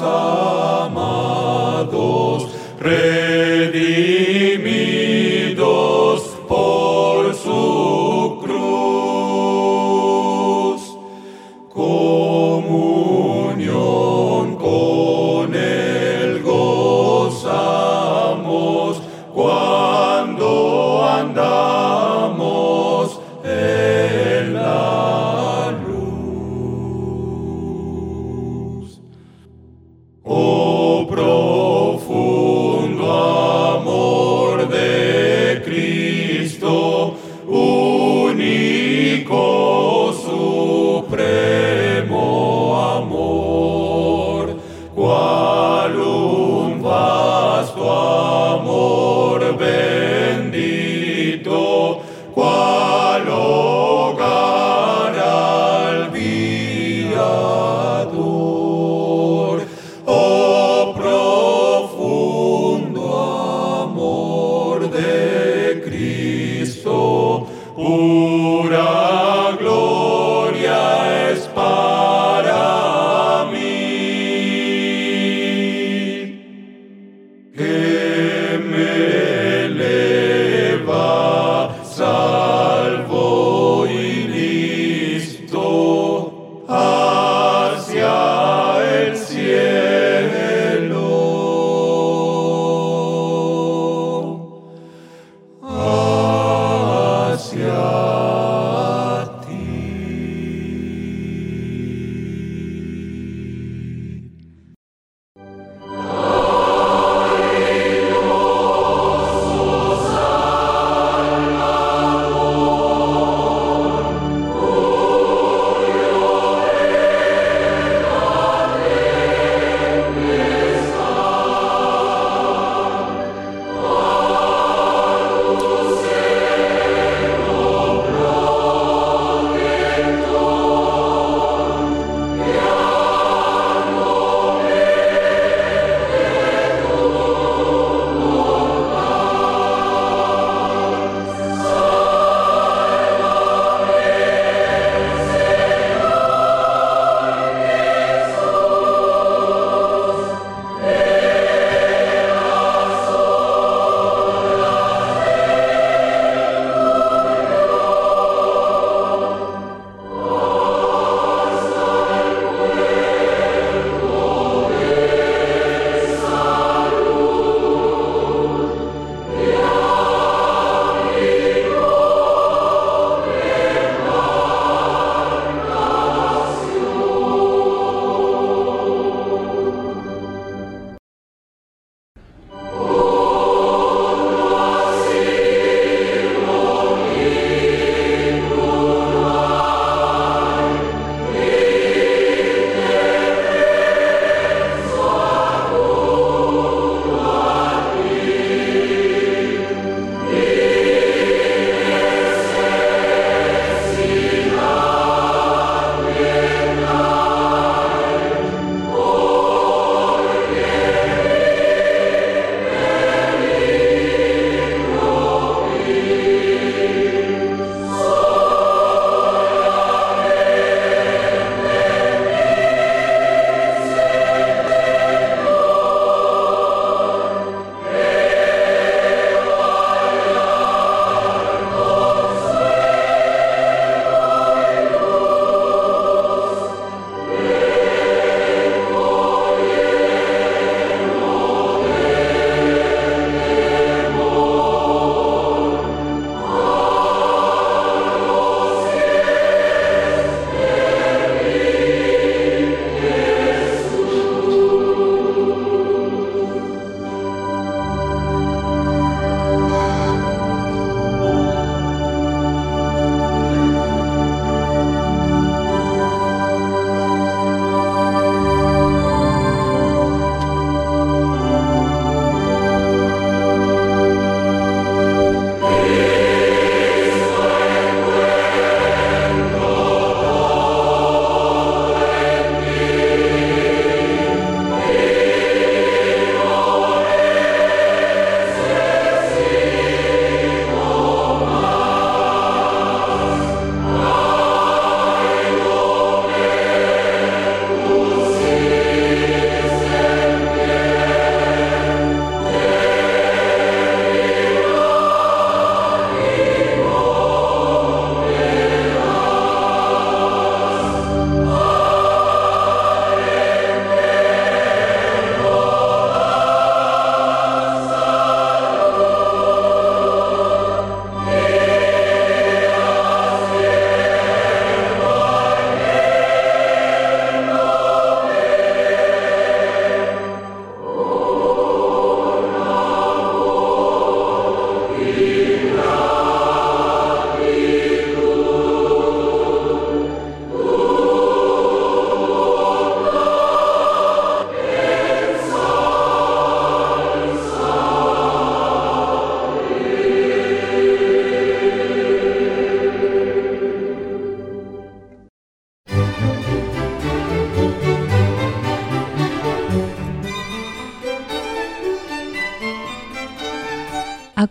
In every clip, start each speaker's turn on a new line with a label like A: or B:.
A: amados, redimidos por su cruz. Comunión con Él gozamos cuando andamos en la luz. Oh, profundo amor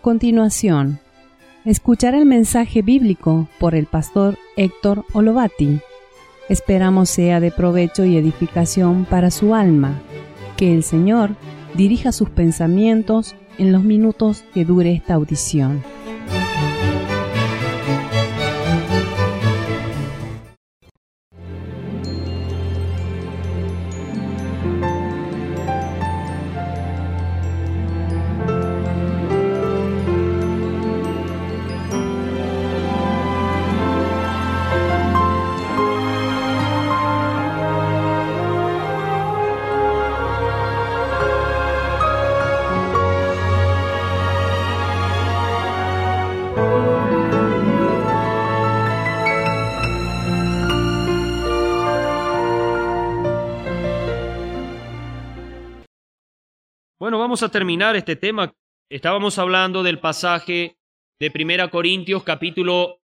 B: continuación, escuchar el mensaje bíblico por el pastor Héctor Olovati. Esperamos sea de provecho y edificación para su alma. Que el Señor dirija sus pensamientos en los minutos que dure esta audición.
C: Bueno, vamos a terminar este tema. Estábamos hablando del pasaje de 1 Corintios capítulo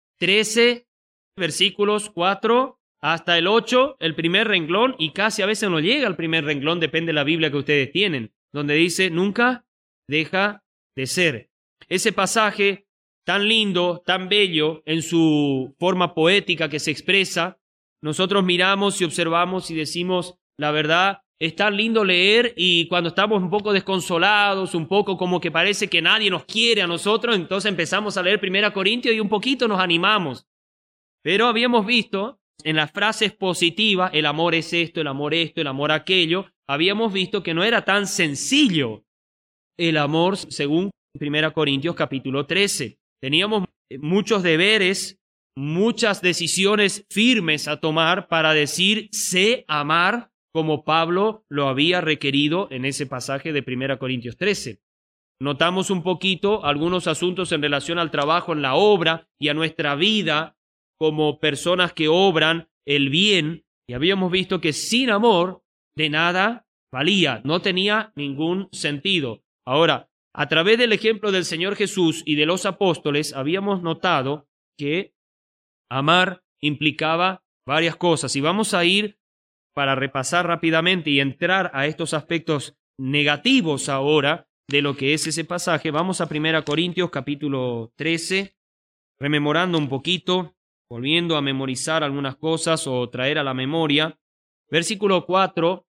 C: 13, versículos 4 hasta el 8, el primer renglón, y casi a veces no llega al primer renglón, depende de la Biblia que ustedes tienen, donde dice, nunca deja de ser. Ese pasaje tan lindo, tan bello, en su forma poética que se expresa, nosotros miramos y observamos y decimos, la verdad, es tan lindo leer, y cuando estamos un poco desconsolados, un poco como que parece que nadie nos quiere a nosotros, entonces empezamos a leer 1 Corintios y un poquito nos animamos. Pero habíamos visto en las frases positivas, el amor es esto, el amor aquello, habíamos visto que no era tan sencillo el amor según 1 Corintios capítulo 13. Teníamos muchos deberes, muchas decisiones firmes a tomar para decir sé amar, como Pablo lo había requerido en ese pasaje de 1 Corintios 13. Notamos un poquito algunos asuntos en relación al trabajo en la obra y a nuestra vida como personas que obran el bien, y habíamos visto que sin amor de nada valía, no tenía ningún sentido. Ahora, a través del ejemplo del Señor Jesús y de los apóstoles, habíamos notado que amar implicaba varias cosas, y vamos a ir para repasar rápidamente y entrar a estos aspectos negativos ahora de lo que es ese pasaje. Vamos a 1 Corintios capítulo 13, rememorando un poquito, volviendo a memorizar algunas cosas o traer a la memoria. Versículo 4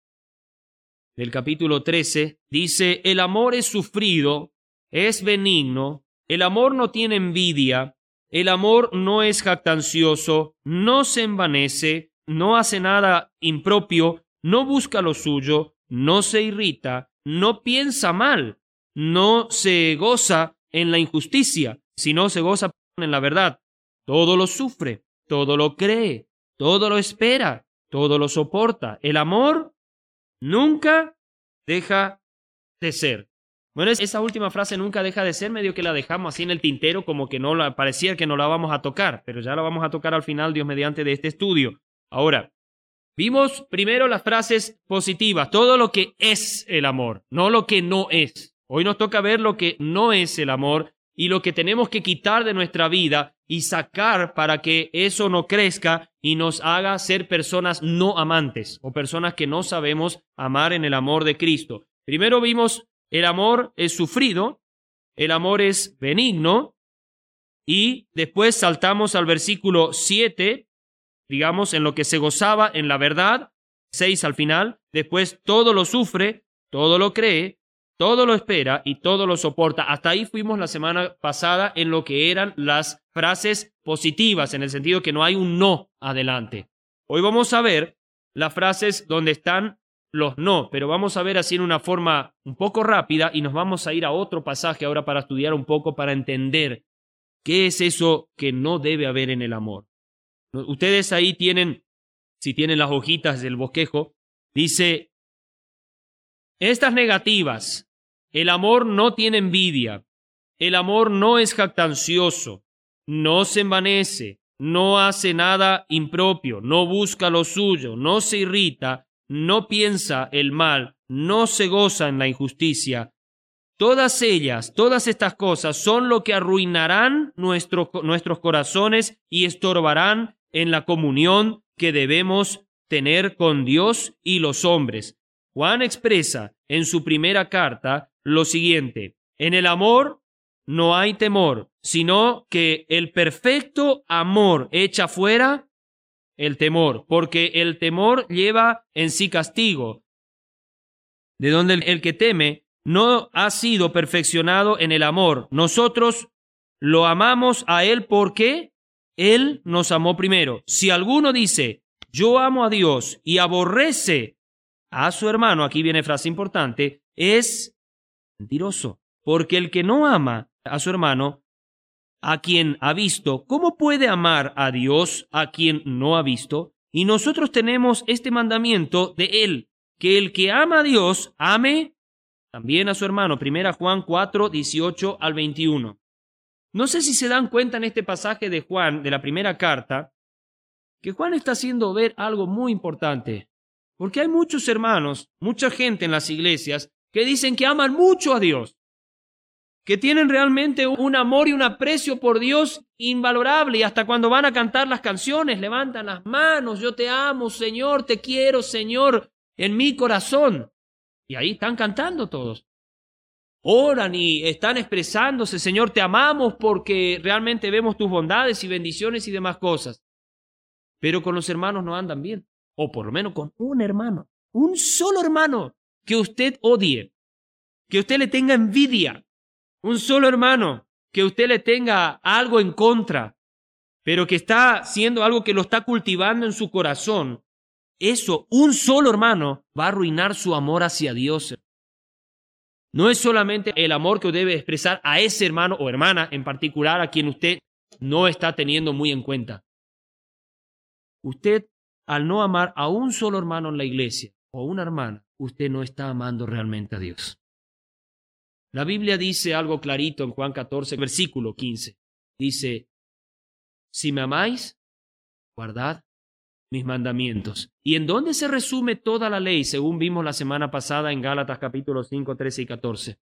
C: del capítulo 13 dice, el amor es sufrido, es benigno, el amor no tiene envidia, el amor no es jactancioso, no se envanece, no hace nada impropio, no busca lo suyo, no se irrita, no piensa mal, no se goza en la injusticia, sino se goza en la verdad. Todo lo sufre, todo lo cree, todo lo espera, todo lo soporta. El amor nunca deja de ser. Bueno, esa última frase, nunca deja de ser, medio que la dejamos así en el tintero, como que parecía que no la vamos a tocar, pero ya la vamos a tocar al final, Dios mediante, de este estudio. Ahora, vimos primero las frases positivas, todo lo que es el amor, no lo que no es. Hoy nos toca ver lo que no es el amor y lo que tenemos que quitar de nuestra vida y sacar para que eso no crezca y nos haga ser personas no amantes o personas que no sabemos amar en el amor de Cristo. Primero vimos el amor es sufrido, el amor es benigno, y después saltamos al versículo 7, digamos, en lo que se gozaba en la verdad, 6 al final, después todo lo sufre, todo lo cree, todo lo espera y todo lo soporta. Hasta ahí fuimos la semana pasada en lo que eran las frases positivas, en el sentido que no hay un no adelante. Hoy vamos a ver las frases donde están los no, pero vamos a ver así en una forma un poco rápida y nos vamos a ir a otro pasaje ahora para estudiar un poco, para entender qué es eso que no debe haber en el amor. Ustedes ahí tienen, si tienen las hojitas del bosquejo, dice, estas negativas, el amor no tiene envidia, el amor no es jactancioso, no se envanece, no hace nada impropio, no busca lo suyo, no se irrita, no piensa el mal, no se goza en la injusticia. Todas ellas, todas estas cosas son lo que arruinarán nuestros corazones y estorbarán en la comunión que debemos tener con Dios y los hombres. Juan expresa en su primera carta lo siguiente: en el amor no hay temor, sino que el perfecto amor echa fuera el temor, porque el temor lleva en sí castigo, de donde el que teme no ha sido perfeccionado en el amor. Nosotros lo amamos a Él porque Él nos amó primero. Si alguno dice, yo amo a Dios y aborrece a su hermano, aquí viene frase importante, es mentiroso, porque el que no ama a su hermano, a quien ha visto, ¿cómo puede amar a Dios a quien no ha visto? Y nosotros tenemos este mandamiento de Él, que el que ama a Dios, ame también a su hermano. 1 Juan 4, 18 al 21. No sé si se dan cuenta en este pasaje de Juan, de la primera carta, que Juan está haciendo ver algo muy importante. Porque hay muchos hermanos, mucha gente en las iglesias, que dicen que aman mucho a Dios, que tienen realmente un amor y un aprecio por Dios invalorable, y hasta cuando van a cantar las canciones levantan las manos, yo te amo, Señor, te quiero, Señor, en mi corazón. Y ahí están cantando todos. Oran y están expresándose, Señor, te amamos porque realmente vemos tus bondades y bendiciones y demás cosas. Pero con los hermanos no andan bien, o por lo menos con un hermano, un solo hermano que usted odie, que usted le tenga envidia. Un solo hermano que usted le tenga algo en contra, pero que está haciendo algo que lo está cultivando en su corazón. Eso, un solo hermano, va a arruinar su amor hacia Dios. No es solamente el amor que debe expresar a ese hermano o hermana en particular a quien usted no está teniendo muy en cuenta. Usted, al no amar a un solo hermano en la iglesia o una hermana, usted no está amando realmente a Dios. La Biblia dice algo clarito en Juan 14, versículo 15. Dice, si me amáis, guardad mis mandamientos. ¿Y en dónde se resume toda la ley, según vimos la semana pasada en Gálatas capítulos 5, 13 y 14?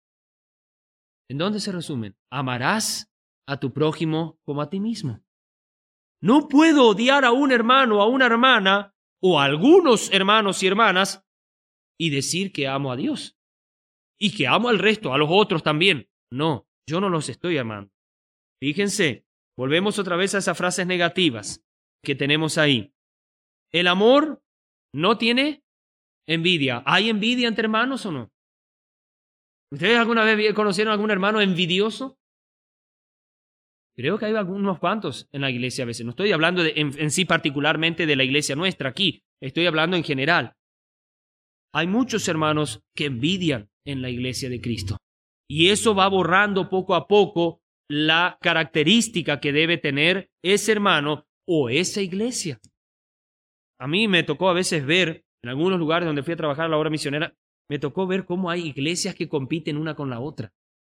C: ¿En dónde se resumen? Amarás a tu prójimo como a ti mismo. No puedo odiar a un hermano o a una hermana, o a algunos hermanos y hermanas, y decir que amo a Dios. Y que amo al resto, a los otros también. No, yo no los estoy amando. Fíjense, volvemos otra vez a esas frases negativas que tenemos ahí. El amor no tiene envidia. ¿Hay envidia entre hermanos o no? ¿Ustedes alguna vez conocieron a algún hermano envidioso? Creo que hay algunos cuantos en la iglesia a veces. No estoy hablando en sí particularmente de la iglesia nuestra aquí. Estoy hablando en general. Hay muchos hermanos que envidian en la iglesia de Cristo. Y eso va borrando poco a poco la característica que debe tener ese hermano o esa iglesia. A mí me tocó a veces ver, en algunos lugares donde fui a trabajar a la obra misionera, me tocó ver cómo hay iglesias que compiten una con la otra.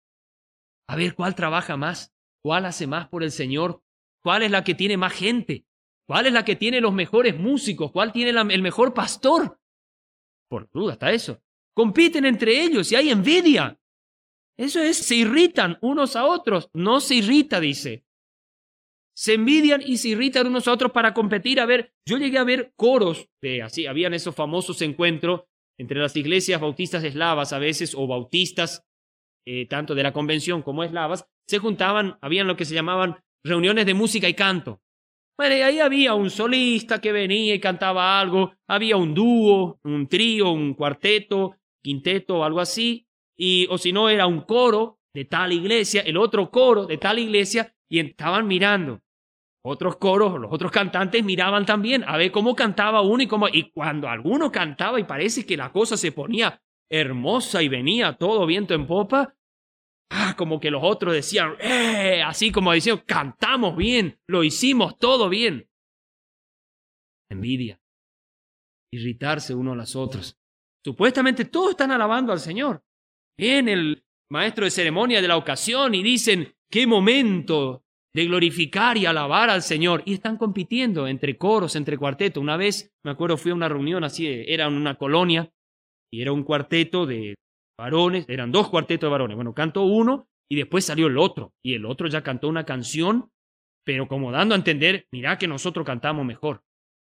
C: A ver cuál trabaja más, cuál hace más por el Señor, cuál es la que tiene más gente, cuál es la que tiene los mejores músicos, cuál tiene el mejor pastor. Por duda está eso. Compiten entre ellos y hay envidia. Eso es, se irritan unos a otros. No se irrita, dice. Se envidian y se irritan unos a otros para competir. A ver, yo llegué a ver coros de así, habían esos famosos encuentros entre las iglesias bautistas eslavas a veces, o bautistas, tanto de la convención como eslavas, se juntaban, habían lo que se llamaban reuniones de música y canto. Bueno, y ahí había un solista que venía y cantaba algo, había un dúo, un trío, un cuarteto, quinteto, algo así, o si no era un coro de tal iglesia, el otro coro de tal iglesia, y estaban mirando. Otros coros, los otros cantantes miraban también a ver cómo cantaba uno y cuando alguno cantaba y parece que la cosa se ponía hermosa y venía todo viento en popa, como que los otros decían, así como diciendo, cantamos bien, lo hicimos todo bien. Envidia, irritarse uno a los otros. Supuestamente todos están alabando al Señor. Viene el maestro de ceremonia de la ocasión y dicen, qué momento de glorificar y alabar al Señor. Y están compitiendo entre coros, entre cuartetos. Una vez, me acuerdo, fui a una reunión así, era en una colonia, y era un cuarteto de varones, eran dos cuartetos de varones. Bueno, cantó uno y después salió el otro. Y el otro ya cantó una canción, pero como dando a entender, mirá que nosotros cantamos mejor.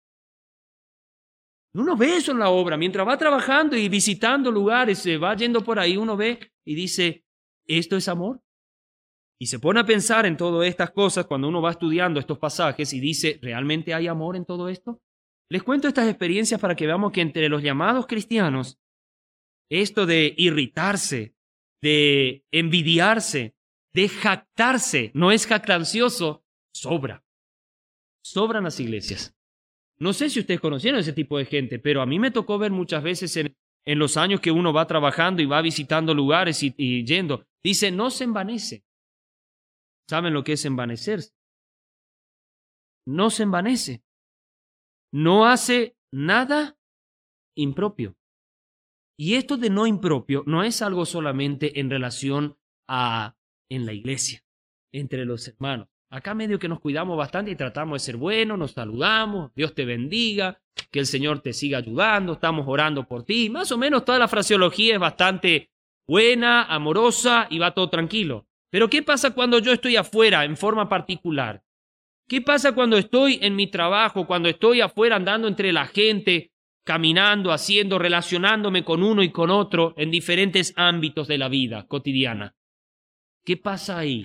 C: Uno ve eso en la obra, mientras va trabajando y visitando lugares, se va yendo por ahí, uno ve y dice, ¿esto es amor? Y se pone a pensar en todas estas cosas cuando uno va estudiando estos pasajes y dice, ¿realmente hay amor en todo esto? Les cuento estas experiencias para que veamos que entre los llamados cristianos, esto de irritarse, de envidiarse, de jactarse, no es jactancioso, sobra. Sobran las iglesias. No sé si ustedes conocieron ese tipo de gente, pero a mí me tocó ver muchas veces en los años que uno va trabajando y va visitando lugares y yendo. Dice, no se envanece. ¿Saben lo que es envanecerse? No se envanece. No hace nada impropio. Y esto de no impropio no es algo solamente en relación a en la iglesia, entre los hermanos. Acá medio que nos cuidamos bastante y tratamos de ser buenos, nos saludamos, Dios te bendiga, que el Señor te siga ayudando, estamos orando por ti. Más o menos toda la fraseología es bastante buena, amorosa y va todo tranquilo. Pero ¿qué pasa cuando yo estoy afuera en forma particular? ¿Qué pasa cuando estoy en mi trabajo, cuando estoy afuera andando entre la gente, caminando, haciendo, relacionándome con uno y con otro en diferentes ámbitos de la vida cotidiana? ¿Qué pasa ahí?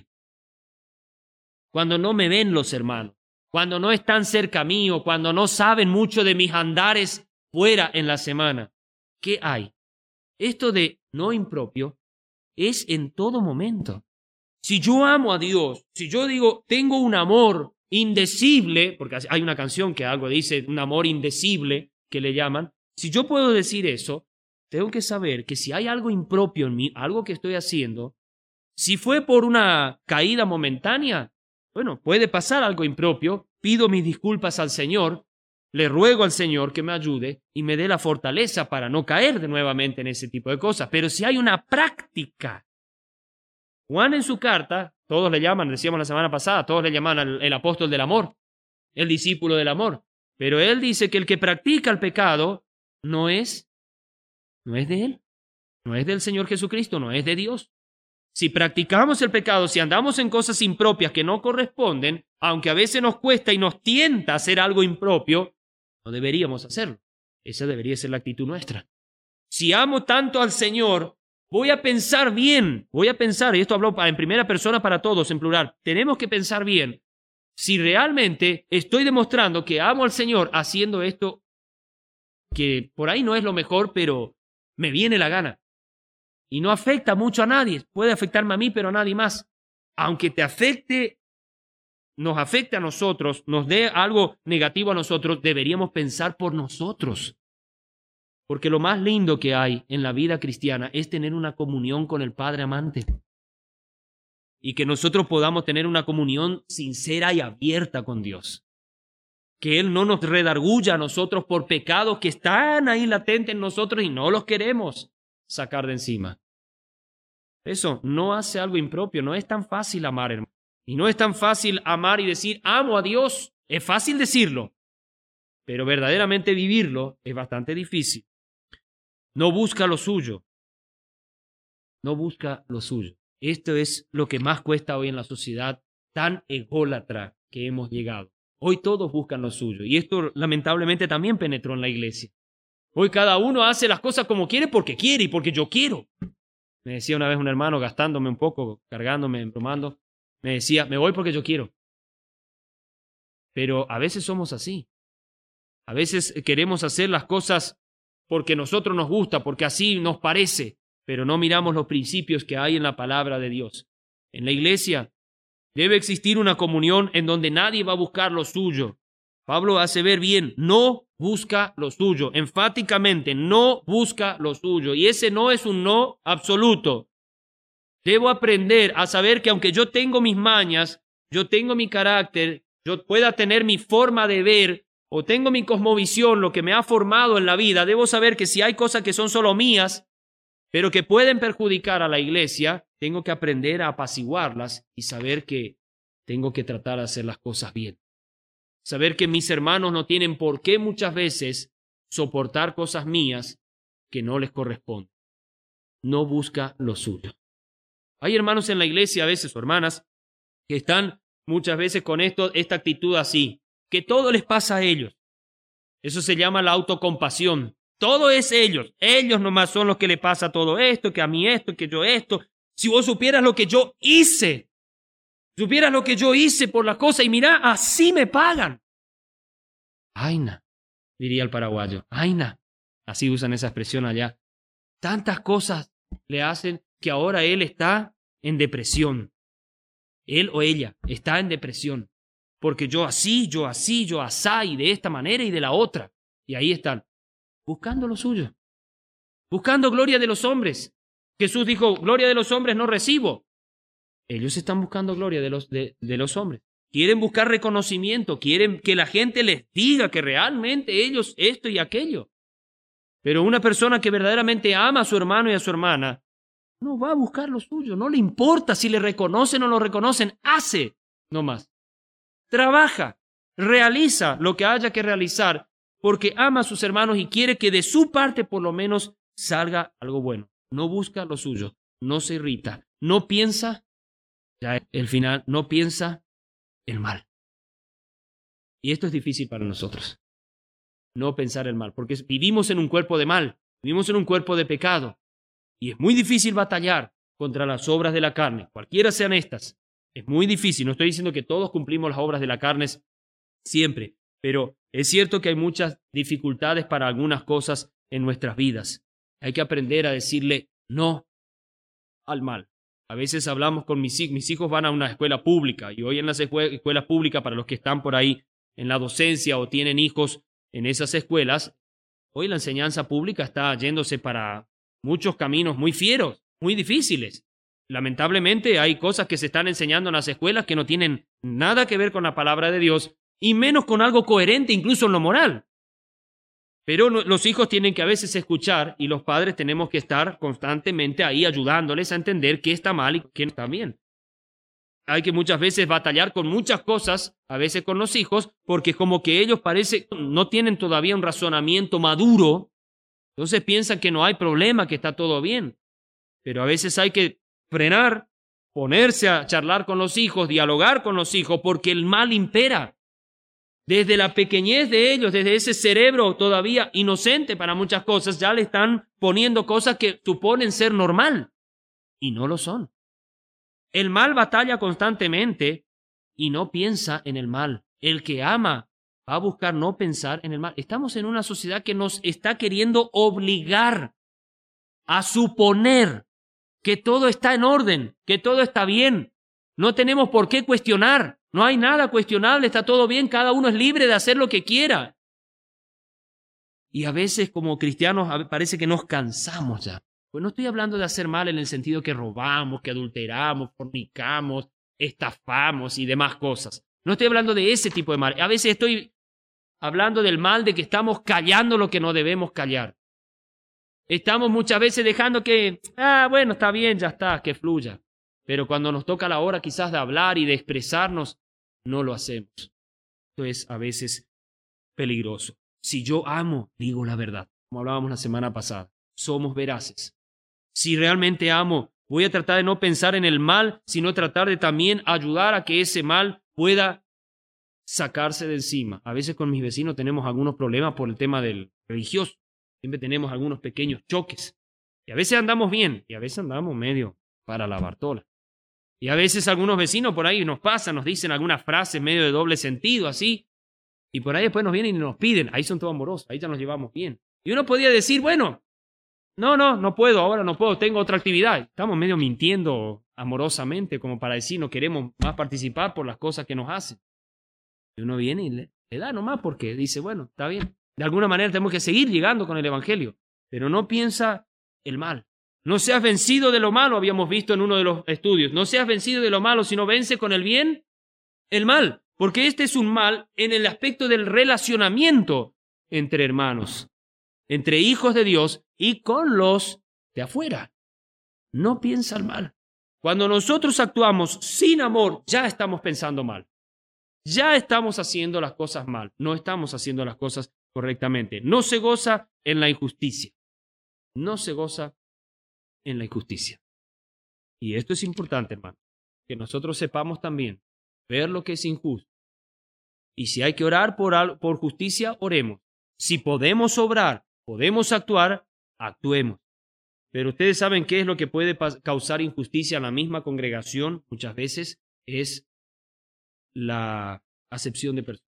C: Cuando no me ven los hermanos, cuando no están cerca mío, cuando no saben mucho de mis andares fuera en la semana. ¿Qué hay? Esto de no impropio es en todo momento. Si yo amo a Dios, si yo digo, tengo un amor indecible, porque hay una canción que algo dice, un amor indecible, que le llaman, si yo puedo decir eso, tengo que saber que si hay algo impropio en mí, algo que estoy haciendo, si fue por una caída momentánea, bueno, puede pasar algo impropio, pido mis disculpas al Señor, le ruego al Señor que me ayude y me dé la fortaleza para no caer de nuevamente en ese tipo de cosas. Pero si hay una práctica, Juan en su carta, todos le llaman, decíamos la semana pasada, todos le llaman el apóstol del amor, el discípulo del amor. Pero él dice que el que practica el pecado no es de él, no es del Señor Jesucristo, no es de Dios. Si practicamos el pecado, si andamos en cosas impropias que no corresponden, aunque a veces nos cuesta y nos tienta hacer algo impropio, no deberíamos hacerlo. Esa debería ser la actitud nuestra. Si amo tanto al Señor, voy a pensar bien, y esto hablo en primera persona para todos, en plural, tenemos que pensar bien si realmente estoy demostrando que amo al Señor haciendo esto que por ahí no es lo mejor, pero me viene la gana. Y no afecta mucho a nadie. Puede afectarme a mí, pero a nadie más. Aunque te afecte, nos afecte a nosotros, nos dé algo negativo a nosotros, deberíamos pensar por nosotros. Porque lo más lindo que hay en la vida cristiana es tener una comunión con el Padre amante. Y que nosotros podamos tener una comunión sincera y abierta con Dios. Que Él no nos redarguya a nosotros por pecados que están ahí latentes en nosotros y no los queremos sacar de encima. Eso no hace algo impropio. No es tan fácil amar, hermano. Y no es tan fácil amar y decir, amo a Dios. Es fácil decirlo, pero verdaderamente vivirlo es bastante difícil. No busca lo suyo. No busca lo suyo. Esto es lo que más cuesta hoy en la sociedad tan ególatra que hemos llegado. Hoy todos buscan lo suyo. Y esto lamentablemente también penetró en la iglesia. Hoy cada uno hace las cosas como quiere y porque yo quiero. Me decía una vez un hermano, gastándome un poco, cargándome, bromando, me decía, me voy porque yo quiero. Pero a veces somos así. A veces queremos hacer las cosas porque a nosotros nos gusta, porque así nos parece, pero no miramos los principios que hay en la palabra de Dios. En la iglesia debe existir una comunión en donde nadie va a buscar lo suyo. Pablo hace ver bien, no busca lo suyo, enfáticamente, no busca lo suyo. Y ese no es un no absoluto. Debo aprender a saber que aunque yo tengo mis mañas, yo tengo mi carácter, yo pueda tener mi forma de ver o tengo mi cosmovisión, lo que me ha formado en la vida, debo saber que si hay cosas que son solo mías, pero que pueden perjudicar a la iglesia, tengo que aprender a apaciguarlas y saber que tengo que tratar de hacer las cosas bien. Saber que mis hermanos no tienen por qué muchas veces soportar cosas mías que no les corresponden. No busca lo suyo. Hay hermanos en la iglesia a veces, o hermanas, que están muchas veces con esta actitud así, que todo les pasa a ellos. Eso se llama la autocompasión. Todo es ellos. Ellos nomás son los que le pasa todo esto, que a mí esto, que yo esto. Si vos supieras lo que yo hice, Supieras lo que yo hice por la cosa y mirá, así me pagan. Aina, diría el paraguayo. Aina. Así usan esa expresión allá. Tantas cosas le hacen que ahora él está en depresión. Él o ella está en depresión. Porque yo así, yo asá, y de esta manera y de la otra. Y ahí están, buscando lo suyo. Buscando gloria de los hombres. Jesús dijo, gloria de los hombres no recibo. Ellos están buscando gloria de los hombres. Quieren buscar reconocimiento, quieren que la gente les diga que realmente ellos esto y aquello. Pero una persona que verdaderamente ama a su hermano y a su hermana, no va a buscar lo suyo, no le importa si le reconocen o no lo reconocen, hace nomás. Trabaja, realiza lo que haya que realizar, porque ama a sus hermanos y quiere que de su parte por lo menos salga algo bueno. No busca lo suyo, no se irrita, no piensa, ya el final, no piensa el mal. Y esto es difícil para nosotros, no pensar el mal, porque vivimos en un cuerpo de mal, vivimos en un cuerpo de pecado, y es muy difícil batallar contra las obras de la carne, cualquiera sean estas. Es muy difícil, no estoy diciendo que todos cumplimos las obras de la carne siempre, pero es cierto que hay muchas dificultades para algunas cosas en nuestras vidas. Hay que aprender a decirle no al mal. A veces hablamos con mis hijos van a una escuela pública y hoy en las escuelas públicas, para los que están por ahí en la docencia o tienen hijos en esas escuelas, hoy la enseñanza pública está yéndose para muchos caminos muy fieros, muy difíciles. Lamentablemente hay cosas que se están enseñando en las escuelas que no tienen nada que ver con la palabra de Dios y menos con algo coherente incluso en lo moral. Pero los hijos tienen que a veces escuchar y los padres tenemos que estar constantemente ahí ayudándoles a entender qué está mal y qué no está bien. Hay que muchas veces batallar con muchas cosas, a veces con los hijos, porque como que ellos parece no tienen todavía un razonamiento maduro, entonces piensan que no hay problema, que está todo bien. Pero a veces hay que frenar, ponerse a charlar con los hijos, dialogar con los hijos, porque el mal impera. Desde la pequeñez de ellos, desde ese cerebro todavía inocente para muchas cosas, ya le están poniendo cosas que suponen ser normal y no lo son. El mal batalla constantemente y no piensa en el mal. El que ama va a buscar no pensar en el mal. Estamos en una sociedad que nos está queriendo obligar a suponer que todo está en orden, que todo está bien. No tenemos por qué cuestionar. No hay nada cuestionable, está todo bien, cada uno es libre de hacer lo que quiera. Y a veces como cristianos parece que nos cansamos ya. Pues no estoy hablando de hacer mal en el sentido que robamos, que adulteramos, fornicamos, estafamos y demás cosas. No estoy hablando de ese tipo de mal. A veces estoy hablando del mal de que estamos callando lo que no debemos callar. Estamos muchas veces dejando que, bueno, está bien, ya está, que fluya. Pero cuando nos toca la hora quizás de hablar y de expresarnos, no lo hacemos. Esto es a veces peligroso. Si yo amo, digo la verdad, como hablábamos la semana pasada. Somos veraces. Si realmente amo, voy a tratar de no pensar en el mal, sino tratar de también ayudar a que ese mal pueda sacarse de encima. A veces con mis vecinos tenemos algunos problemas por el tema del religioso. Siempre tenemos algunos pequeños choques. Y a veces andamos bien, y a veces andamos medio para la Bartola. Y a veces algunos vecinos por ahí nos pasan, nos dicen algunas frases medio de doble sentido, así. Y por ahí después nos vienen y nos piden. Ahí son todos amorosos, ahí ya nos llevamos bien. Y uno podía decir, bueno, no puedo, ahora no puedo, tengo otra actividad. Estamos medio mintiendo amorosamente como para decir no queremos más participar por las cosas que nos hacen. Y uno viene y le da nomás porque dice, bueno, está bien. De alguna manera tenemos que seguir llegando con el Evangelio, pero no piensa el mal. No seas vencido de lo malo, habíamos visto en uno de los estudios. No seas vencido de lo malo, sino vence con el bien el mal. Porque este es un mal en el aspecto del relacionamiento entre hermanos, entre hijos de Dios y con los de afuera. No piensa el mal. Cuando nosotros actuamos sin amor, ya estamos pensando mal. Ya estamos haciendo las cosas mal. No estamos haciendo las cosas correctamente. No se goza en la injusticia. No se goza en la injusticia. Y esto es importante, hermano, que nosotros sepamos también ver lo que es injusto. Y si hay que orar por justicia, oremos. Si podemos obrar, podemos actuar, actuemos. Pero ustedes saben qué es lo que puede causar injusticia en la misma congregación muchas veces, es la acepción de personas.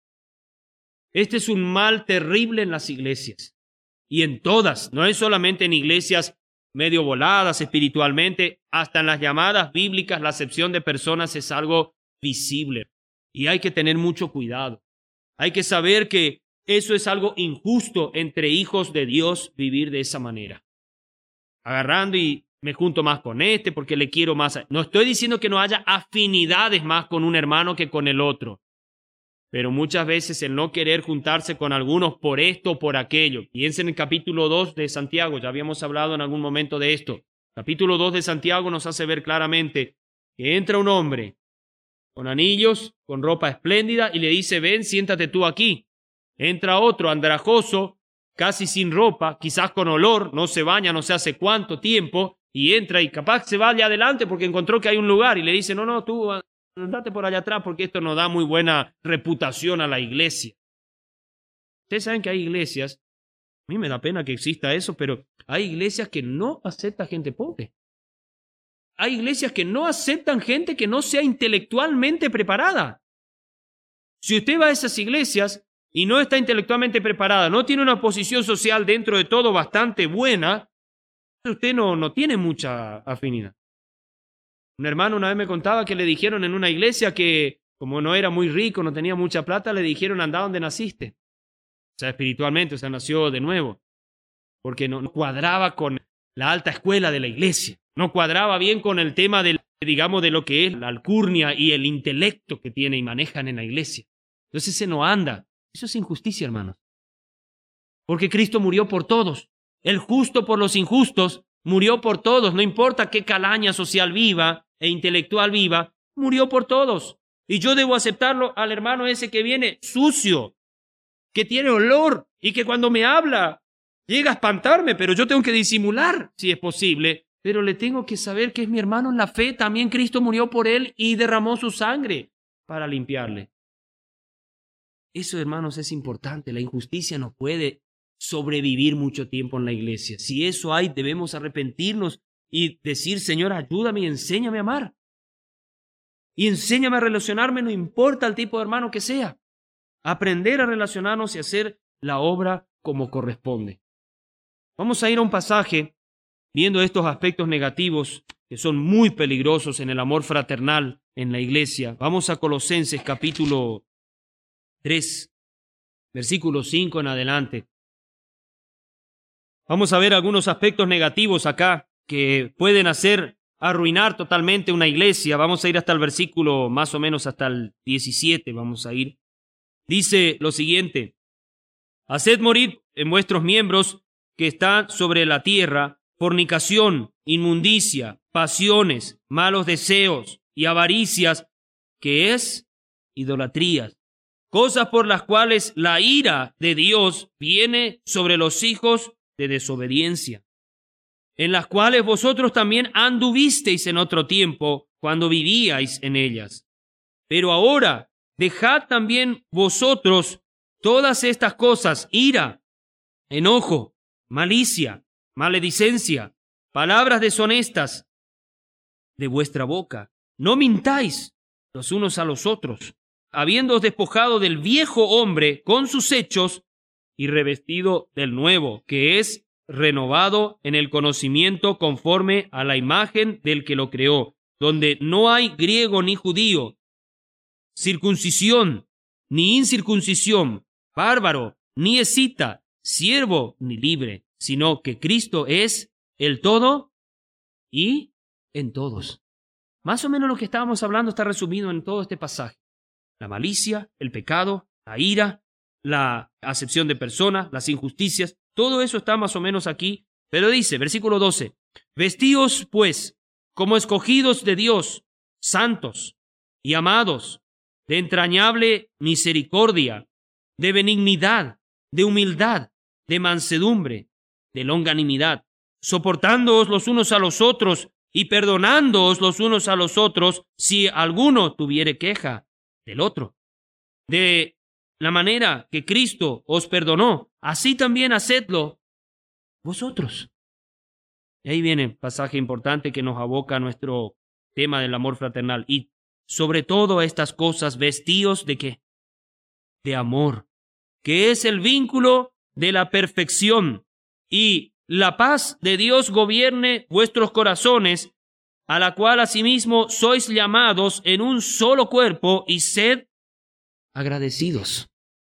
C: Este es un mal terrible en las iglesias y en todas, no es solamente en iglesias medio voladas espiritualmente, hasta en las llamadas bíblicas la acepción de personas es algo visible y hay que tener mucho cuidado. Hay que saber que eso es algo injusto entre hijos de Dios vivir de esa manera. Agarrando y me junto más con este porque le quiero más. No estoy diciendo que no haya afinidades más con un hermano que con el otro. Pero muchas veces el no querer juntarse con algunos por esto o por aquello. Piensen en el capítulo 2 de Santiago, ya habíamos hablado en algún momento de esto. Capítulo 2 de Santiago nos hace ver claramente que entra un hombre con anillos, con ropa espléndida y le dice, ven, siéntate tú aquí. Entra otro andrajoso, casi sin ropa, quizás con olor, no se baña no sé hace cuánto tiempo, y entra y capaz se vaya adelante porque encontró que hay un lugar y le dice, no, tú andate por allá atrás porque esto no da muy buena reputación a la iglesia. Ustedes saben que hay iglesias, a mí me da pena que exista eso, pero hay iglesias que no aceptan gente pobre. Hay iglesias que no aceptan gente que no sea intelectualmente preparada. Si usted va a esas iglesias y no está intelectualmente preparada, no tiene una posición social dentro de todo bastante buena, usted no tiene mucha afinidad. Un hermano una vez me contaba que le dijeron en una iglesia que, como no era muy rico, no tenía mucha plata, le dijeron, anda donde naciste. O sea, espiritualmente, nació de nuevo. Porque no cuadraba con la alta escuela de la iglesia. No cuadraba bien con el tema de lo que es la alcurnia y el intelecto que tiene y manejan en la iglesia. Entonces ese no anda. Eso es injusticia, hermanos. Porque Cristo murió por todos. El justo por los injustos murió por todos. No importa qué calaña social viva e intelectual viva, murió por todos. Y yo debo aceptarlo al hermano ese que viene sucio, que tiene olor y que cuando me habla llega a espantarme, pero yo tengo que disimular si es posible. Pero le tengo que saber que es mi hermano en la fe. También Cristo murió por él y derramó su sangre para limpiarle. Eso, hermanos, es importante. La injusticia no puede sobrevivir mucho tiempo en la iglesia. Si eso hay, debemos arrepentirnos y decir, Señor, ayúdame y enséñame a amar. Y enséñame a relacionarme, no importa el tipo de hermano que sea. Aprender a relacionarnos y hacer la obra como corresponde. Vamos a ir a un pasaje viendo estos aspectos negativos que son muy peligrosos en el amor fraternal en la iglesia. Vamos a Colosenses capítulo 3, versículo 5 en adelante. Vamos a ver algunos aspectos negativos acá que pueden arruinar totalmente una iglesia. Vamos a ir hasta el versículo más o menos hasta el 17, vamos a ir. Dice lo siguiente: haced morir en vuestros miembros que están sobre la tierra, fornicación, inmundicia, pasiones, malos deseos y avaricias, que es idolatrías, cosas por las cuales la ira de Dios viene sobre los hijos de desobediencia, en las cuales vosotros también anduvisteis en otro tiempo cuando vivíais en ellas. Pero ahora dejad también vosotros todas estas cosas: ira, enojo, malicia, maledicencia, palabras deshonestas de vuestra boca. No mintáis los unos a los otros, habiéndoos despojado del viejo hombre con sus hechos y revestido del nuevo, que es renovado en el conocimiento conforme a la imagen del que lo creó, donde no hay griego ni judío, circuncisión ni incircuncisión, bárbaro ni escita, siervo ni libre, sino que Cristo es el todo y en todos. Más o menos lo que estábamos hablando está resumido en todo este pasaje. La malicia, el pecado, la ira, la acepción de personas, las injusticias, todo eso está más o menos aquí. Pero dice, versículo 12, vestíos pues como escogidos de Dios, santos y amados, de entrañable misericordia, de benignidad, de humildad, de mansedumbre, de longanimidad, soportándoos los unos a los otros y perdonándoos los unos a los otros si alguno tuviere queja del otro. De la manera que Cristo os perdonó, así también hacedlo vosotros. Y ahí viene el pasaje importante que nos aboca a nuestro tema del amor fraternal. Y sobre todo estas cosas, vestíos ¿de qué? De amor, que es el vínculo de la perfección, y la paz de Dios gobierne vuestros corazones, a la cual asimismo sois llamados en un solo cuerpo, y sed agradecidos.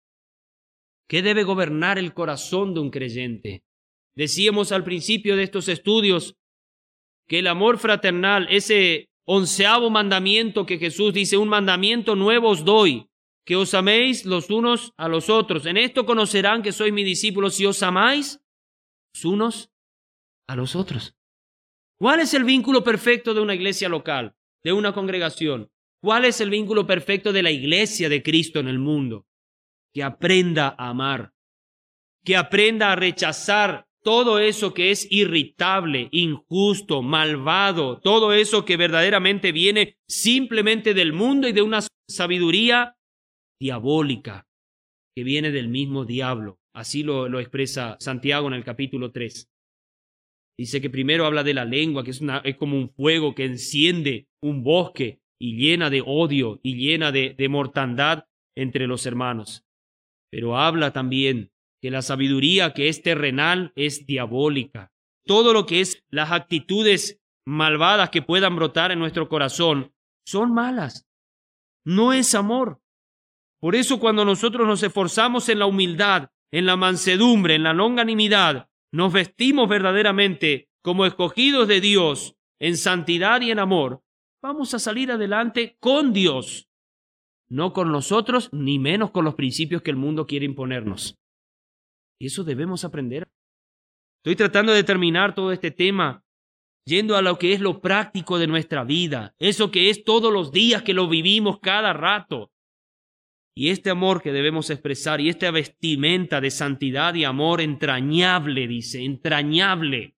C: ¿Qué debe gobernar el corazón de un creyente? Decíamos al principio de estos estudios que el amor fraternal, ese 11º mandamiento que Jesús dice, un mandamiento nuevo os doy, que os améis los unos a los otros. En esto conocerán que sois mis discípulos si os amáis los unos a los otros. ¿Cuál es el vínculo perfecto de una iglesia local, de una congregación? ¿Cuál es el vínculo perfecto de la iglesia de Cristo en el mundo? Que aprenda a amar, que aprenda a rechazar todo eso que es irritable, injusto, malvado, todo eso que verdaderamente viene simplemente del mundo y de una sabiduría diabólica que viene del mismo diablo. Así lo expresa Santiago en el capítulo 3. Dice que primero habla de la lengua, que es como un fuego que enciende un bosque y llena de odio y llena de mortandad entre los hermanos. Pero habla también que la sabiduría que es terrenal es diabólica. Todo lo que es las actitudes malvadas que puedan brotar en nuestro corazón son malas. No es amor. Por eso cuando nosotros nos esforzamos en la humildad, en la mansedumbre, en la longanimidad, nos vestimos verdaderamente como escogidos de Dios en santidad y en amor, vamos a salir adelante con Dios, no con nosotros, ni menos con los principios que el mundo quiere imponernos. Y eso debemos aprender. Estoy tratando de terminar todo este tema yendo a lo que es lo práctico de nuestra vida, eso que es todos los días que lo vivimos cada rato. Y este amor que debemos expresar y esta vestimenta de santidad y amor entrañable, dice, entrañable.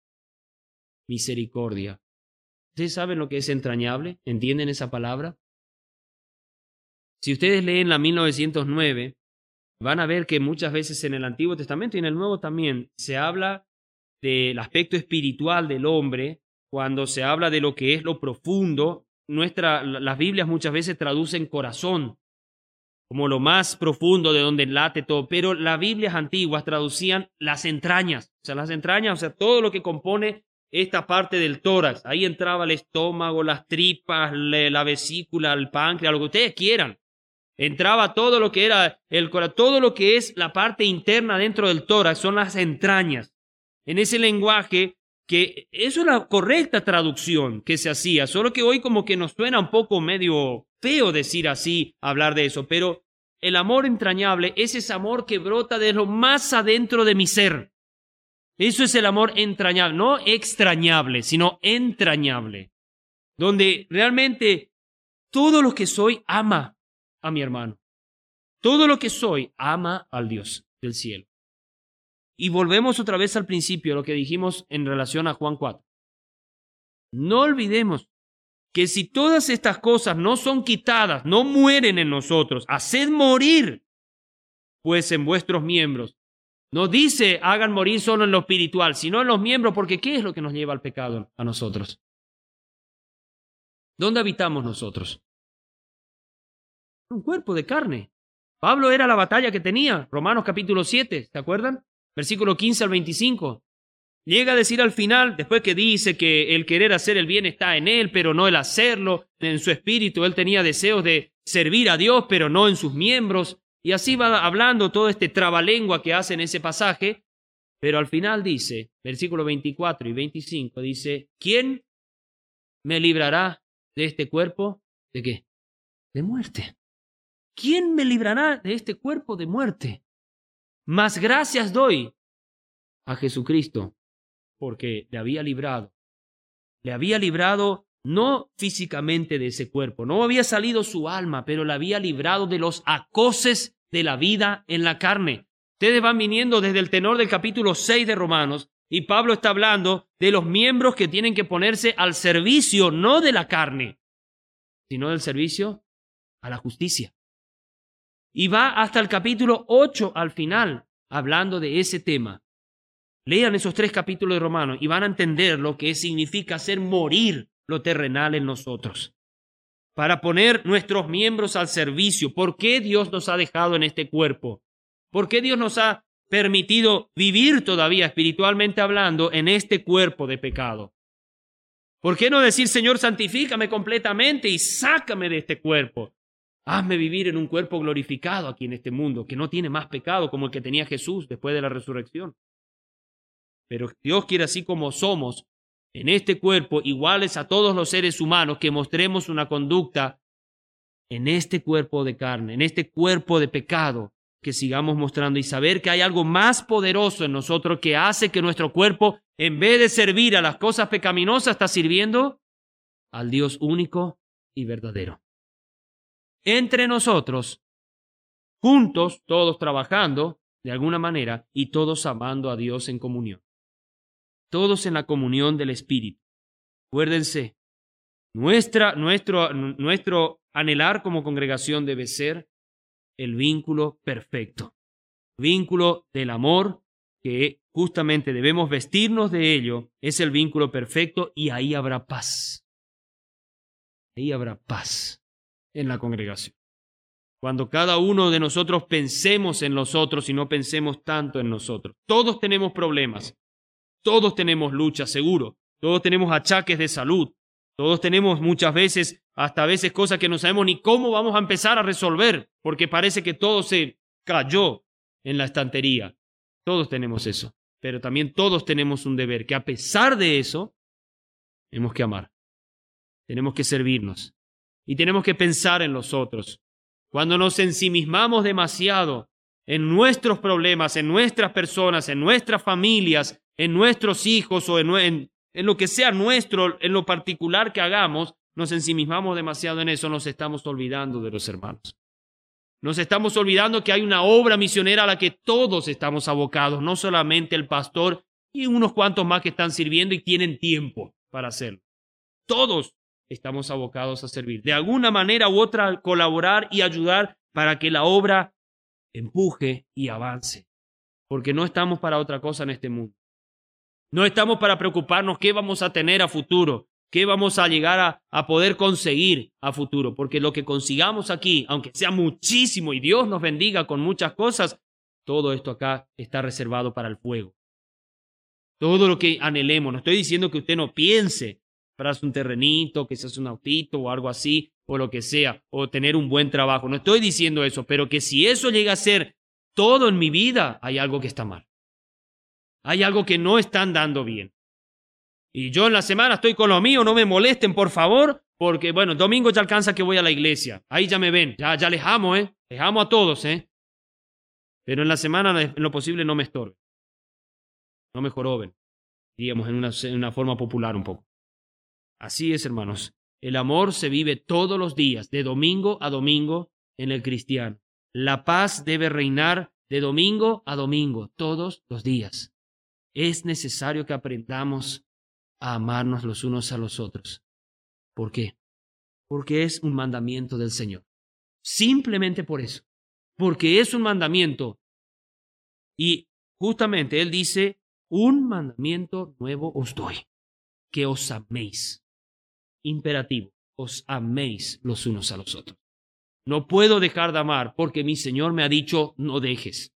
C: Misericordia. ¿Ustedes saben lo que es entrañable? ¿Entienden esa palabra? Si ustedes leen la 1909, van a ver que muchas veces en el Antiguo Testamento y en el Nuevo también se habla del aspecto espiritual del hombre, cuando se habla de lo que es lo profundo. Las Biblias muchas veces traducen corazón como lo más profundo de donde late todo, pero las Biblias antiguas traducían las entrañas, todo lo que compone esta parte del tórax. Ahí entraba el estómago, las tripas, la vesícula, el páncreas, lo que ustedes quieran. Entraba todo lo que era el corazón, todo lo que es la parte interna dentro del tórax, son las entrañas. En ese lenguaje, que eso es la correcta traducción que se hacía, solo que hoy como que nos suena un poco medio feo decir así, hablar de eso, pero el amor entrañable es ese amor que brota de lo más adentro de mi ser. Eso es el amor entrañable, no extrañable, sino entrañable, donde realmente todo lo que soy ama a mi hermano. Todo lo que soy ama al Dios del cielo. Y volvemos otra vez al principio, lo que dijimos en relación a Juan 4. No olvidemos que si todas estas cosas no son quitadas, no mueren en nosotros, haced morir, pues en vuestros miembros. No dice hagan morir solo en lo espiritual, sino en los miembros, porque ¿qué es lo que nos lleva al pecado a nosotros? ¿Dónde habitamos nosotros? Un cuerpo de carne. Pablo era la batalla que tenía, Romanos capítulo 7, ¿se acuerdan? Versículo 15 al 25. Llega a decir al final, después que dice que el querer hacer el bien está en él, pero no el hacerlo. En su espíritu él tenía deseos de servir a Dios, pero no en sus miembros. Y así va hablando todo este trabalengua que hace en ese pasaje. Pero al final dice, versículo 24 y 25, dice, ¿quién me librará de este cuerpo? ¿De qué? De muerte. ¿Quién me librará de este cuerpo de muerte? Mas gracias doy a Jesucristo, porque le había librado no físicamente de ese cuerpo, no había salido su alma, pero le había librado de los acoces de la vida en la carne. Ustedes van viniendo desde el tenor del capítulo 6 de Romanos, y Pablo está hablando de los miembros que tienen que ponerse al servicio, no de la carne, sino del servicio a la justicia. Y va hasta el capítulo 8 al final, hablando de ese tema. Lean esos 3 capítulos de Romanos y van a entender lo que significa hacer morir lo terrenal en nosotros. para poner nuestros miembros al servicio. ¿Por qué Dios nos ha dejado en este cuerpo? ¿Por qué Dios nos ha permitido vivir todavía, espiritualmente hablando, en este cuerpo de pecado? ¿Por qué no decir, Señor, santifícame completamente y sácame de este cuerpo? Hazme vivir en un cuerpo glorificado aquí en este mundo, que no tiene más pecado como el que tenía Jesús después de la resurrección. Pero Dios quiere, así como somos en este cuerpo, iguales a todos los seres humanos, que mostremos una conducta en este cuerpo de carne, en este cuerpo de pecado, que sigamos mostrando y saber que hay algo más poderoso en nosotros que hace que nuestro cuerpo, en vez de servir a las cosas pecaminosas, está sirviendo al Dios único y verdadero. Entre nosotros, juntos, todos trabajando de alguna manera y todos amando a Dios en comunión. Todos en la comunión del Espíritu. Acuérdense, nuestro anhelar como congregación debe ser el vínculo perfecto. Vínculo del amor, que justamente debemos vestirnos de ello, es el vínculo perfecto, y ahí habrá paz. Ahí habrá paz en la congregación. Cuando cada uno de nosotros pensemos en los otros y no pensemos tanto en nosotros. Todos tenemos problemas. Todos tenemos luchas, seguro. Todos tenemos achaques de salud. Todos tenemos muchas veces, hasta a veces, cosas que no sabemos ni cómo vamos a empezar a resolver, porque parece que todo se cayó en la estantería. Todos tenemos eso. Pero también todos tenemos un deber, que a pesar de eso, tenemos que amar. Tenemos que servirnos. Y tenemos que pensar en los otros. Cuando nos ensimismamos demasiado en nuestros problemas, en nuestras personas, en nuestras familias, en nuestros hijos o en lo que sea nuestro, en lo particular que hagamos, nos ensimismamos demasiado en eso, nos estamos olvidando de los hermanos. Nos estamos olvidando que hay una obra misionera a la que todos estamos abocados, no solamente el pastor y unos cuantos más que están sirviendo y tienen tiempo para hacerlo. Todos estamos abocados a servir. De alguna manera u otra, colaborar y ayudar para que la obra empuje y avance. Porque no estamos para otra cosa en este mundo. No estamos para preocuparnos qué vamos a tener a futuro, qué vamos a llegar a poder conseguir a futuro. Porque lo que consigamos aquí, aunque sea muchísimo y Dios nos bendiga con muchas cosas, todo esto acá está reservado para el fuego. Todo lo que anhelemos. No estoy diciendo que usted no piense para un terrenito, que seas un autito o algo así, o lo que sea, o tener un buen trabajo. No estoy diciendo eso, pero que si eso llega a ser todo en mi vida, hay algo que está mal. Hay algo que no están dando bien. Y yo en la semana estoy con lo mío, no me molesten, por favor, porque, bueno, domingo ya alcanza que voy a la iglesia. Ahí ya me ven, ya les amo, les amo a todos, Pero en la semana, en lo posible, no me estorben. No me joroben, digamos, en una forma popular un poco. Así es, hermanos. El amor se vive todos los días, de domingo a domingo, en el cristiano. La paz debe reinar de domingo a domingo, todos los días. Es necesario que aprendamos a amarnos los unos a los otros. ¿Por qué? Porque es un mandamiento del Señor. Simplemente por eso. Porque es un mandamiento. Y justamente Él dice, un mandamiento nuevo os doy, que os améis. Imperativo, os améis los unos a los otros. No puedo dejar de amar porque mi Señor me ha dicho, no dejes.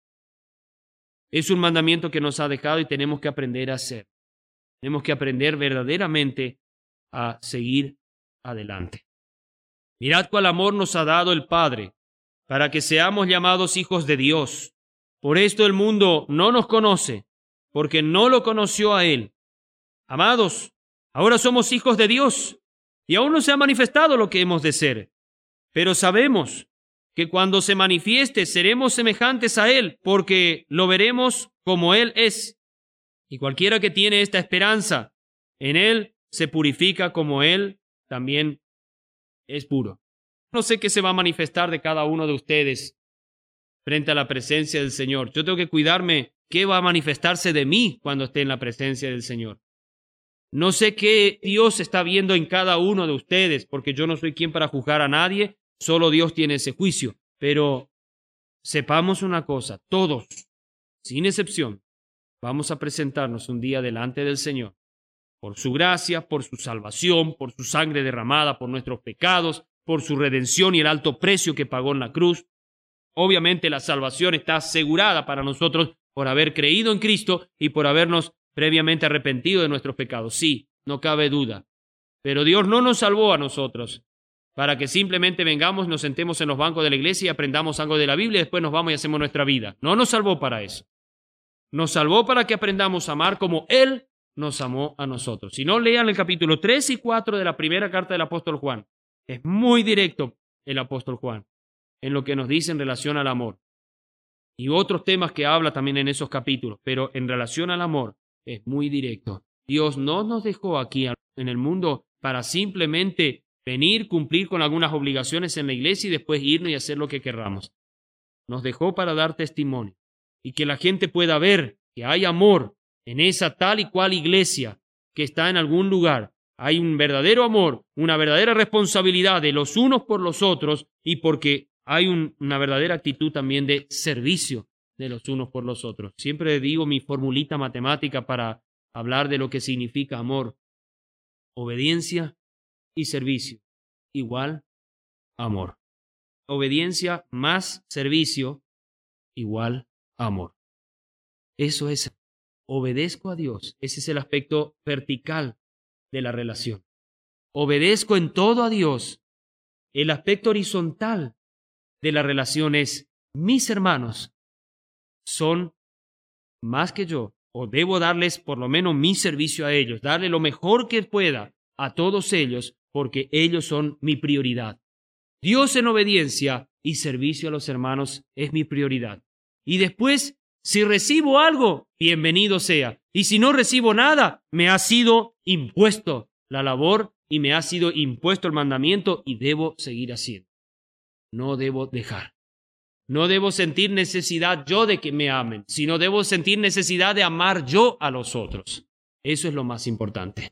C: Es un mandamiento que nos ha dejado y tenemos que aprender a hacer. Tenemos que aprender verdaderamente a seguir adelante. Mirad cuál amor nos ha dado el Padre, para que seamos llamados hijos de Dios. Por esto el mundo no nos conoce, porque no lo conoció a Él. Amados, ahora somos hijos de Dios, y aún no se ha manifestado lo que hemos de ser. Pero sabemos que cuando se manifieste seremos semejantes a Él, porque lo veremos como Él es. Y cualquiera que tiene esta esperanza en Él se purifica como Él también es puro. No sé qué se va a manifestar de cada uno de ustedes frente a la presencia del Señor. Yo tengo que cuidarme qué va a manifestarse de mí cuando esté en la presencia del Señor. No sé qué Dios está viendo en cada uno de ustedes, porque yo no soy quien para juzgar a nadie. Solo Dios tiene ese juicio. Pero sepamos una cosa, todos, sin excepción, vamos a presentarnos un día delante del Señor. Por su gracia, por su salvación, por su sangre derramada, por nuestros pecados, por su redención y el alto precio que pagó en la cruz. Obviamente la salvación está asegurada para nosotros por haber creído en Cristo y por habernos previamente arrepentido de nuestros pecados. Sí, no cabe duda. Pero Dios no nos salvó a nosotros para que simplemente vengamos, nos sentemos en los bancos de la iglesia y aprendamos algo de la Biblia y después nos vamos y hacemos nuestra vida. No nos salvó para eso. Nos salvó para que aprendamos a amar como Él nos amó a nosotros. Si no, lean el capítulo 3 y 4 de la primera carta del apóstol Juan. Es muy directo el apóstol Juan en lo que nos dice en relación al amor. Y otros temas que habla también en esos capítulos, pero en relación al amor es muy directo. Dios no nos dejó aquí en el mundo para simplemente venir, cumplir con algunas obligaciones en la iglesia y después irnos y hacer lo que querramos. Nos dejó para dar testimonio y que la gente pueda ver que hay amor en esa tal y cual iglesia que está en algún lugar. Hay un verdadero amor, una verdadera responsabilidad de los unos por los otros y porque hay una verdadera actitud también de servicio de los unos por los otros. Siempre digo mi formulita matemática para hablar de lo que significa amor. Obediencia y servicio igual amor. Obediencia más servicio igual amor. Eso es, obedezco a Dios. Ese es el aspecto vertical de la relación. Obedezco en todo a Dios. El aspecto horizontal de la relación es, mis hermanos son más que yo, o debo darles por lo menos mi servicio a ellos, darle lo mejor que pueda a todos ellos, porque ellos son mi prioridad. Dios en obediencia y servicio a los hermanos es mi prioridad. Y después, si recibo algo, bienvenido sea. Y si no recibo nada, me ha sido impuesto la labor y me ha sido impuesto el mandamiento y debo seguir haciendo. No debo dejar. No debo sentir necesidad yo de que me amen, sino debo sentir necesidad de amar yo a los otros. Eso es lo más importante.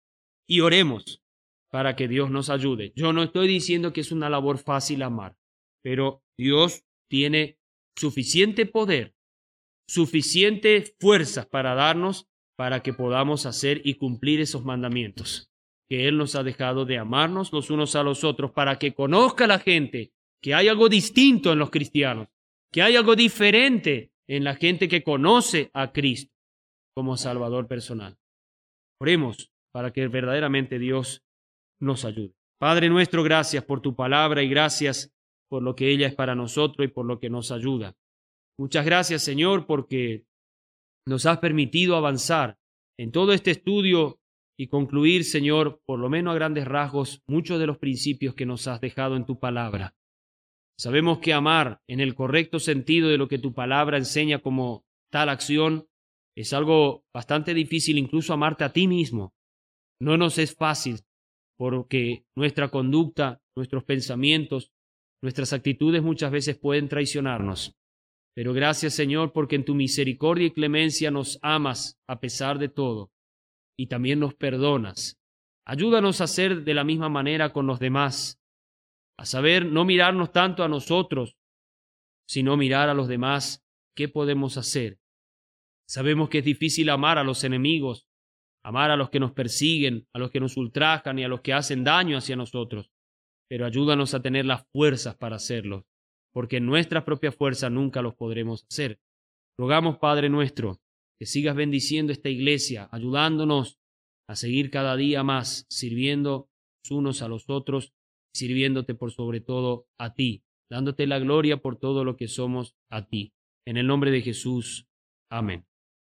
C: Y oremos para que Dios nos ayude. Yo no estoy diciendo que es una labor fácil amar, pero Dios tiene suficiente poder, suficiente fuerza para darnos para que podamos hacer y cumplir esos mandamientos que Él nos ha dejado de amarnos los unos a los otros para que conozca la gente que hay algo distinto en los cristianos, que hay algo diferente en la gente que conoce a Cristo como Salvador personal. Oremos para que verdaderamente Dios nos ayude. Padre nuestro, gracias por tu palabra y gracias por lo que ella es para nosotros y por lo que nos ayuda. Muchas gracias, Señor, porque nos has permitido avanzar en todo este estudio y concluir, Señor, por lo menos a grandes rasgos, muchos de los principios que nos has dejado en tu palabra. Sabemos que amar en el correcto sentido de lo que tu palabra enseña como tal acción es algo bastante difícil, incluso amarte a ti mismo. No nos es fácil porque nuestra conducta, nuestros pensamientos, nuestras actitudes muchas veces pueden traicionarnos. Pero gracias, Señor, porque en tu misericordia y clemencia nos amas a pesar de todo y también nos perdonas. Ayúdanos a ser de la misma manera con los demás, a saber no mirarnos tanto a nosotros, sino mirar a los demás qué podemos hacer. Sabemos que es difícil amar a los enemigos, amar a los que nos persiguen, a los que nos ultrajan y a los que hacen daño hacia nosotros, pero ayúdanos a tener las fuerzas para hacerlo, porque en nuestra propia fuerza nunca los podremos hacer. Rogamos, Padre nuestro, que sigas bendiciendo esta iglesia, ayudándonos a seguir cada día más, sirviendo los unos a los otros, sirviéndote por sobre todo a ti, dándote la gloria por todo lo que somos a ti. En el nombre de Jesús. Amén.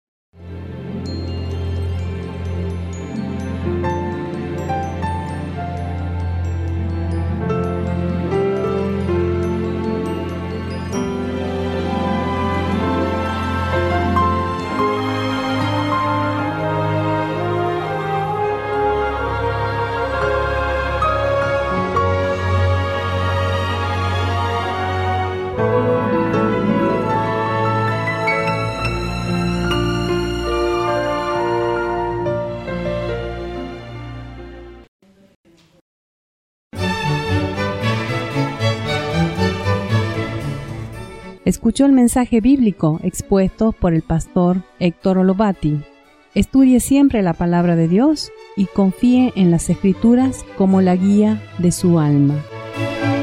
B: Escuchó el mensaje bíblico expuesto por el pastor Héctor Olovati. Estudie siempre la palabra de Dios y confíe en las Escrituras como la guía de su alma.
A: Dios.